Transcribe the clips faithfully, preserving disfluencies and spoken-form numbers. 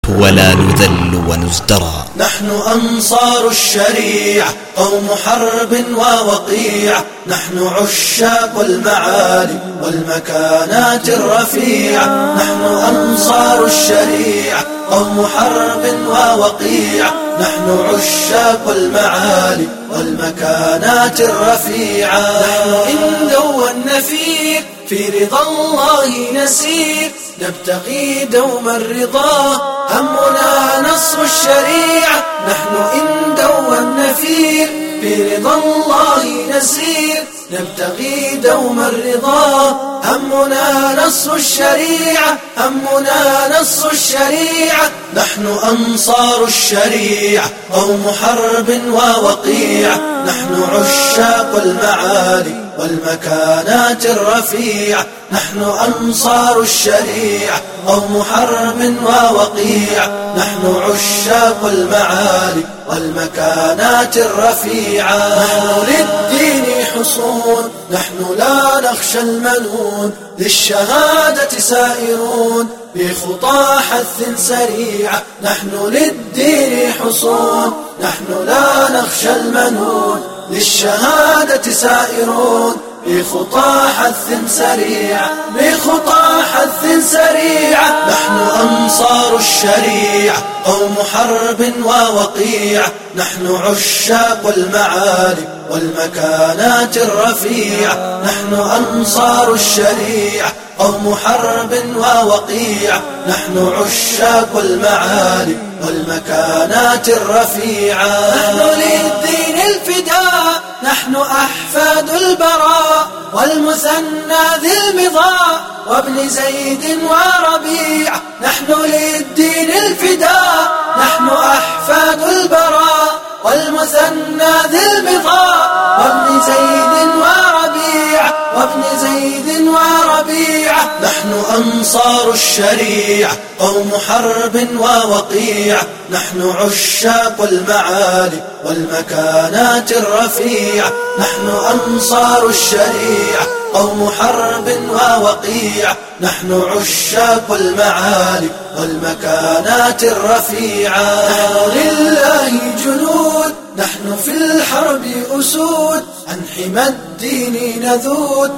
ولا نذل ونزدرى. نحن أنصار الشريعة قوم حرب ووقيعة، نحن عشاق المعالي والمكانات الرفيعة. نحن أنصار الشريعة قوم حرب ووقيعة، نحن عشاق المعالي والمكانات الرفيعة. نحن إن دوى النفير في رضا الله نسير، نبتغي دوما الرضا همنا نصر الشريعة. نحن إن دوى النفير في رضا الله نسير، نبتغي دوما الرضا همنا نصر الشريعة، همنا نصر الشريعة. نحن أنصار الشريعة قوم حرب ووقيعة، نحن عشاق المعالي والمكانات الرفيعة. نحن أنصار الشريعة قوم حرب ووقيعة، نحن عشاق المعالي والمكانات الرفيعة. نحن للدين حصون، نحن لا نخشى المنون، للشهادة سائرون بخطى حث سريعة. نحن للدين حصون، نحن لا نخشى المنون، للشهادة سائرون بخطى حث سريعة، بخطى حث سريعة. نحن أنصار الشريعة قوم حرب ووقيعة، نحن عشاق المعالي والمكانات الرفيعة. نحن أنصار الشريعة قوم حرب ووقيعة، نحن عشاق المعالي والمكانات الرفيعة. نحن للدين الفداء، نحن أحفاد البراء والمثنى ذي المضاء وابن زيد وربيع. نحن للدين الفداء، نحن أحفاد البراء والمثنى ذي المضاء وابن زيد وربيع، وابن زيد وربيع. نحن أنصار الشريعة قوم حرب ووقيعة، نحن عشاق المعالي والمكانات الرفيعة. نحن أنصار الشريعة قوم حرب ووقيعة، نحن عشاق المعالي والمكانات الرفيعة. نحن لله جنود، نحن في الحرب أسود، عن حمى الدين نذود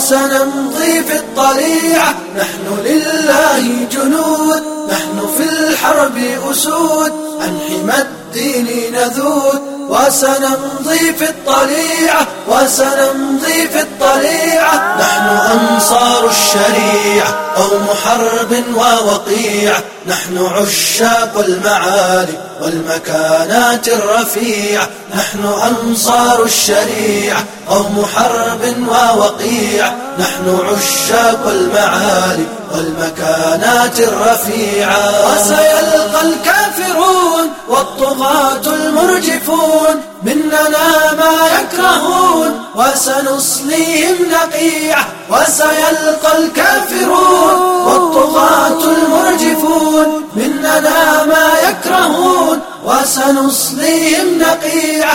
وسنمضي في الطليعة. نحن لله جنود، نحن في الحرب أسود، عن حمى الدين نذود وسنمضي في الطليعة، وسنمضي في الطليعة. نحن أنصار الشريعة قوم حرب ووقيعة، نحن عشاق المعالي والمكانات الرفيعة. نحن أنصار الشريعة قوم حرب ووقيعة، نحن عشاق المعالي والمكانات الرفيعة. وسيلقى الكافرون والطغاة المرجفون مننا ما يكرهون، وسنصليهم نقيعة. وسيلقى الكافرون والطغاة المرجفون مننا ما يكرهون، وسنصليهم نقيعة،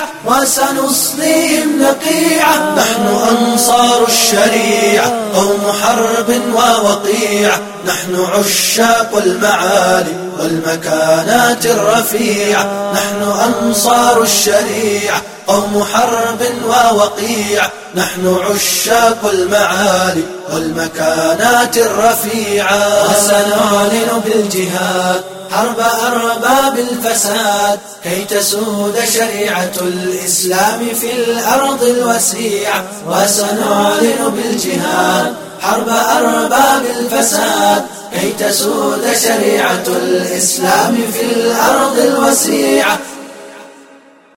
وسنصليهم نقيعة. نحن أنصار الشريعة قوم حرب ووقيعة، نحن عشاق المعالي والمكانات الرفيعة. نحن أنصار الشريعة قوم حرب ووقيعة، نحن عشاق المعالي والمكانات الرفيعة. وسنعلن بالجهاد حرب أرباب الفساد، كي تسود شريعة الإسلام في الأرض الوسيعة. وسنعلن بالجهاد حرب أرباب الفساد، كي تسود شريعة الإسلام في الأرض الوسيعة.